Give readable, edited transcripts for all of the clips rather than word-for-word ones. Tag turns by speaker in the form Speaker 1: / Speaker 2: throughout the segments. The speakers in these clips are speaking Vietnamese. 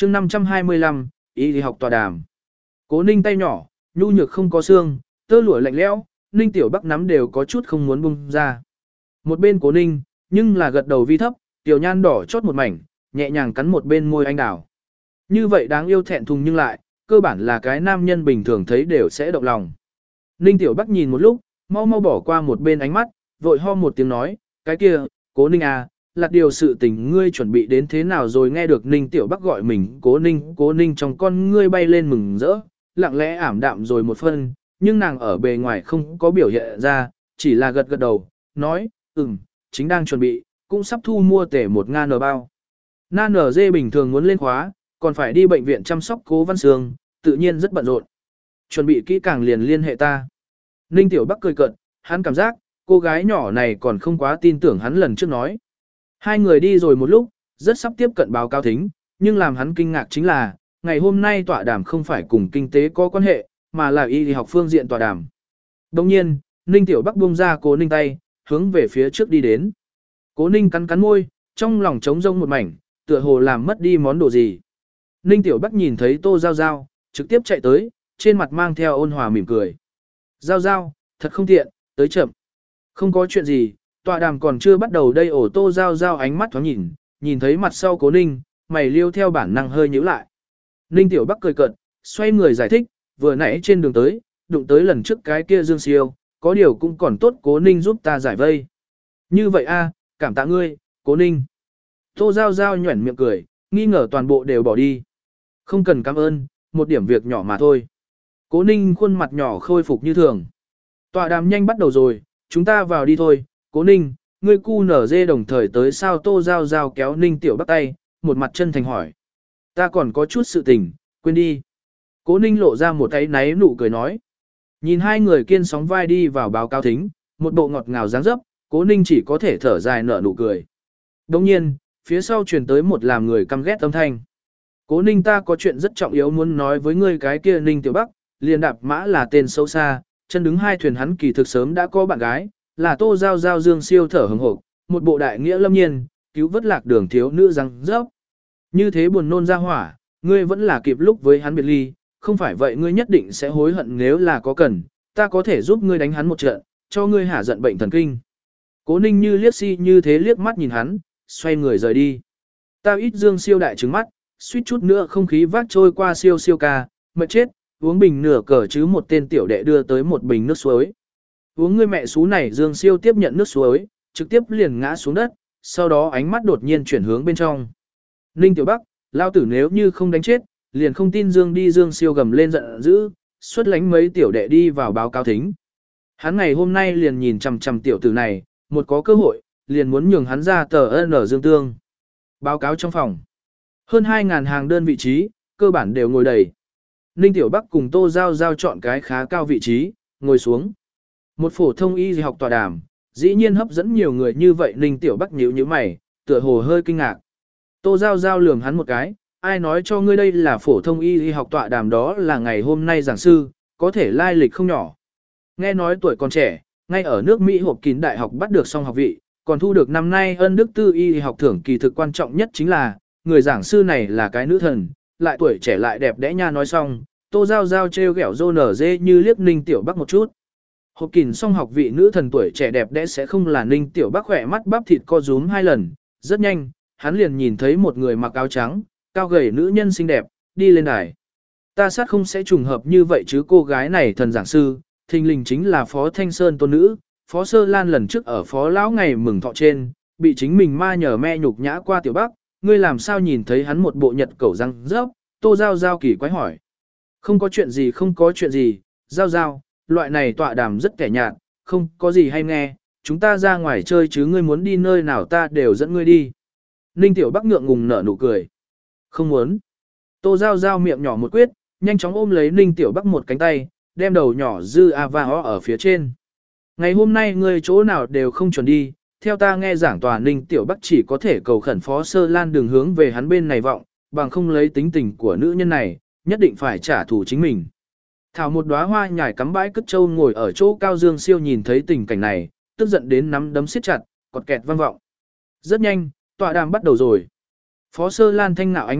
Speaker 1: chương 525, y học tọa đàm. Cố Ninh tay nhỏ, nhu nhược không có xương, tơ lụa lạnh lẽo, Ninh Tiểu Bắc nắm đều có chút không muốn buông ra. Một bên Cố Ninh, nhưng là gật đầu vi thấp, tiểu nhan đỏ chót một mảnh, nhẹ nhàng cắn một bên môi anh đào. Như vậy đáng yêu thẹn thùng nhưng lại, cơ bản là cái nam nhân bình thường thấy đều sẽ động lòng. Ninh Tiểu Bắc nhìn một lúc, mau mau bỏ qua một bên ánh mắt, vội ho một tiếng nói, cái kia, Cố Ninh à, là điều sự tình ngươi chuẩn bị đến thế nào rồi. Nghe được Ninh Tiểu Bắc gọi mình Cố Ninh trong con ngươi bay lên mừng rỡ, lặng lẽ ảm đạm rồi một phân, nhưng nàng ở bề ngoài không có biểu hiện ra, chỉ là gật gật đầu, nói, chính đang chuẩn bị, cũng sắp thu mua tể 1.000 bao. Nan ở dê bình thường muốn lên khóa, còn phải đi bệnh viện chăm sóc Cố Văn Sương, tự nhiên rất bận rộn. Chuẩn bị kỹ càng liền liên hệ ta. Ninh Tiểu Bắc cười cợt, hắn cảm giác, cô gái nhỏ này còn không quá tin tưởng hắn lần trước nói. Hai người đi rồi một lúc, rất sắp tiếp cận báo cáo thính, nhưng làm hắn kinh ngạc chính là, ngày hôm nay tọa đàm không phải cùng kinh tế có quan hệ, mà là y học phương diện tọa đàm. Đồng nhiên, Ninh Tiểu Bắc buông ra Cố Ninh tay, hướng về phía trước đi đến. Cố Ninh cắn cắn môi, trong lòng trống rỗng một mảnh, tựa hồ làm mất đi món đồ gì. Ninh Tiểu Bắc nhìn thấy Tô Giao Giao, trực tiếp chạy tới, trên mặt mang theo ôn hòa mỉm cười. Giao Giao, thật không tiện, tới chậm. Không có chuyện gì, tọa đàm còn chưa bắt đầu đây. Tô Giao Giao ánh mắt thoáng nhìn thấy mặt sau Cố Ninh, mày liêu theo bản năng hơi nhíu lại. Ninh Tiểu Bắc cười cợt, xoay người giải thích, vừa nãy trên đường tới, đụng tới lần trước cái kia Dương Siêu, có điều cũng còn tốt Cố Ninh giúp ta giải vây. Như vậy a, cảm tạ ngươi, Cố Ninh. Tô Giao Giao nhuẩn miệng cười, nghi ngờ toàn bộ đều bỏ đi. Không cần cảm ơn, một điểm việc nhỏ mà thôi. Cố Ninh khuôn mặt nhỏ khôi phục như thường. Tọa đàm nhanh bắt đầu rồi, chúng ta vào đi thôi. Cố Ninh, ngươi cu nở dê đồng thời tới sao? Tô Giao Giao kéo Ninh Tiểu Bắc tay, một mặt chân thành hỏi. Ta còn có chút sự tình, quên đi. Cố Ninh lộ ra một cái náy nụ cười nói. Nhìn hai người kiên sóng vai đi vào báo cáo thính, một bộ ngọt ngào dáng dấp, Cố Ninh chỉ có thể thở dài nở nụ cười. Đồng nhiên, phía sau truyền tới một làm người căm ghét âm thanh. Cố Ninh, ta có chuyện rất trọng yếu muốn nói với ngươi. Cái kia Ninh Tiểu Bắc, liền đạp mã là tên xấu xa, chân đứng hai thuyền. Hắn kỳ thực sớm đã có bạn gái, là Tô Giao Giao. Dương Siêu thở hừng hực, một bộ đại nghĩa lâm nhiên, cứu vớt lạc đường thiếu nữ răng rớp. Như thế buồn nôn ra hỏa, ngươi vẫn là kịp lúc với hắn biệt ly, không phải vậy ngươi nhất định sẽ hối hận. Nếu là có cần, ta có thể giúp ngươi đánh hắn một trận, cho ngươi hả giận bệnh thần kinh. Cố Ninh như liếc si như thế liếc mắt nhìn hắn, xoay người rời đi. Ta ít. Dương Siêu đại trứng mắt, suýt chút nữa không khí vác trôi qua. Siêu ca, mệt chết, uống bình nửa cờ chứ. Một tên tiểu đệ đưa tới một bình nước suối. Uống ngươi mẹ xú này. Dương Siêu tiếp nhận nước suối, trực tiếp liền ngã xuống đất, sau đó ánh mắt đột nhiên chuyển hướng bên trong. Ninh Tiểu Bắc, lao tử nếu như không đánh chết, liền không tin Dương đi. Dương Siêu gầm lên giận dữ, xuất lánh mấy tiểu đệ đi vào báo cáo thính. Hắn ngày hôm nay liền nhìn chằm chằm tiểu tử này, một có cơ hội, liền muốn nhường hắn ra tờ N Dương Tương. Báo cáo trong phòng. Hơn 2.000 hàng đơn vị trí, cơ bản đều ngồi đầy. Ninh Tiểu Bắc cùng Tô Giao Giao chọn cái khá cao vị trí, ngồi xuống. Một phổ thông y học tọa đàm, dĩ nhiên hấp dẫn nhiều người như vậy. Ninh Tiểu Bắc nhíu nhíu mày, tựa hồ hơi kinh ngạc. Tô Giao Giao lườm hắn một cái, ai nói cho ngươi đây là phổ thông y học tọa đàm? Đó là ngày hôm nay giảng sư, có thể lai lịch không nhỏ. Nghe nói tuổi còn trẻ, ngay ở nước Mỹ hộp kín đại học bắt được song học vị, còn thu được năm nay ân đức tư y học thưởng. Kỳ thực quan trọng nhất chính là, người giảng sư này là cái nữ thần, lại tuổi trẻ lại đẹp đẽ nha. Nói xong, Tô Giao Giao trêu ghẹo rô nở dê như liếc Ninh Tiểu Bắc một chút. Hộp kín song học vị nữ thần tuổi trẻ đẹp đẽ sẽ không là Ninh Tiểu Bắc khỏe mắt bắp thịt co rúm hai lần. Rất nhanh, hắn liền nhìn thấy một người mặc áo trắng, cao gầy nữ nhân xinh đẹp, đi lên đài. Ta sát không sẽ trùng hợp như vậy chứ? Cô gái này thần giảng sư, thình lình chính là Phó Thanh Sơn tôn nữ. Phó Sơ Lan lần trước ở Phó Lão ngày mừng thọ trên, bị chính mình ma nhờ me nhục nhã qua Tiểu Bắc, ngươi làm sao nhìn thấy hắn một bộ nhật cẩu răng rớp? Tô Giao Giao kỳ quái hỏi. Không có chuyện gì, không có chuyện gì, Giao Giao, loại này tọa đàm rất kẻ nhạt, không có gì hay nghe, chúng ta ra ngoài chơi chứ. Ngươi muốn đi nơi nào ta đều dẫn ngươi đi. Ninh Tiểu Bắc ngượng ngùng nở nụ cười. Không muốn. Tô Giao Giao miệng nhỏ một quyết, nhanh chóng ôm lấy Ninh Tiểu Bắc một cánh tay, đem đầu nhỏ dư ava ở phía trên. Ngày hôm nay ngươi chỗ nào đều không chuẩn đi, theo ta nghe giảng tòa. Ninh Tiểu Bắc chỉ có thể cầu khẩn Phó Sơ Lan đừng hướng về hắn bên này vọng, bằng không lấy tính tình của nữ nhân này, nhất định phải trả thù chính mình. Thảo một đóa hoa nhài cắm bãi cất trâu ngồi ở chỗ cao. Dương Siêu nhìn thấy tình cảnh này, tức giận đến nắm đấm siết chặt, cọt kẹt vang vọng. Rất nhanh, tọa đàm bắt đầu rồi. Phó Sơ Lan thanh nạo ánh mắt,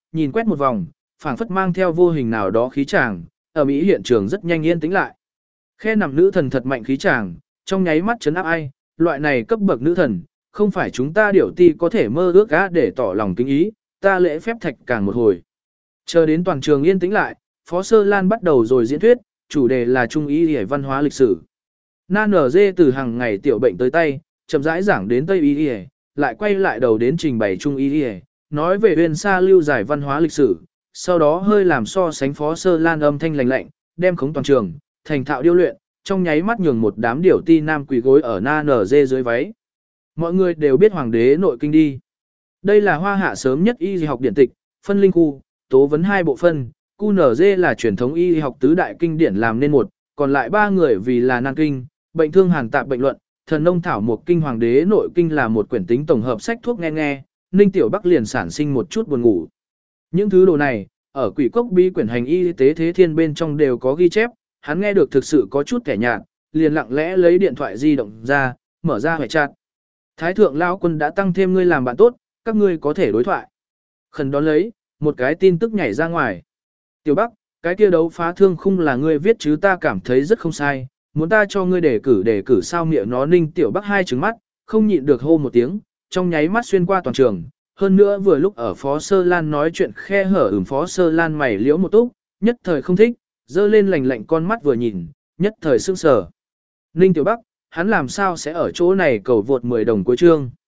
Speaker 1: nhìn quét một vòng, phảng phất mang theo vô hình nào đó khí tràng, ở Mỹ hiện trường rất nhanh yên tĩnh lại. Khe nằm nữ thần thật mạnh khí tràng, trong nháy mắt chấn áp ai, loại này cấp bậc nữ thần, không phải chúng ta điểu ti có thể mơ ước á để tỏ lòng kính ý, ta lễ phép thạch càng một hồi. Chờ đến toàn trường yên tĩnh lại, Phó Sơ Lan bắt đầu rồi diễn thuyết, chủ đề là Trung y y văn hóa lịch sử. Na nở dê từ hàng ngày tiểu bệnh tới tay, chậm rãi giảng đến Tây y y, lại quay lại đầu đến trình bày Trung y y, nói về huyền sa lưu giải văn hóa lịch sử, sau đó hơi làm so sánh Phó Sơ Lan âm thanh lạnh lạnh, đem khống toàn trường, thành thạo điêu luyện, trong nháy mắt nhường một đám điểu ti nam quỳ gối ở Na nở dê dưới váy. Mọi người đều biết hoàng đế nội kinh đi. Đây là hoa hạ sớm nhất y học điển tịch, phân linh khu, tố vấn 2 bộ phân, QNZ là truyền thống y học tứ đại kinh điển làm nên một, còn lại 3 người vì là nan kinh, bệnh thương hàn tạp bệnh luận, thần nông thảo một kinh hoàng đế nội kinh là một quyển tính tổng hợp sách thuốc nghe nghe, Ninh Tiểu Bắc liền sản sinh một chút buồn ngủ. Những thứ đồ này, ở quỷ cốc bí quyển hành y tế thế thiên bên trong đều có ghi chép, hắn nghe được thực sự có chút kẻ nhạt, liền lặng lẽ lấy điện thoại di động ra, mở ra hệ chat. Thái thượng lão quân đã tăng thêm ngươi làm bạn tốt, các ngươi có thể đối thoại. Khẩn đón lấy, một cái tin tức nhảy ra ngoài. Tiểu Bắc, cái kia đấu phá thương khung là ngươi viết chứ ta cảm thấy rất không sai, muốn ta cho ngươi đề cử sao miệng nó. Ninh Tiểu Bắc hai trứng mắt, không nhịn được hô một tiếng, trong nháy mắt xuyên qua toàn trường. Hơn nữa vừa lúc ở Phó Sơ Lan nói chuyện khe hở Phó Sơ Lan mày liễu một túc, nhất thời không thích, dơ lên lạnh lạnh con mắt vừa nhìn, nhất thời sững sờ. Ninh Tiểu Bắc, hắn làm sao sẽ ở chỗ này cầu vượt 10 đồng cuối chương.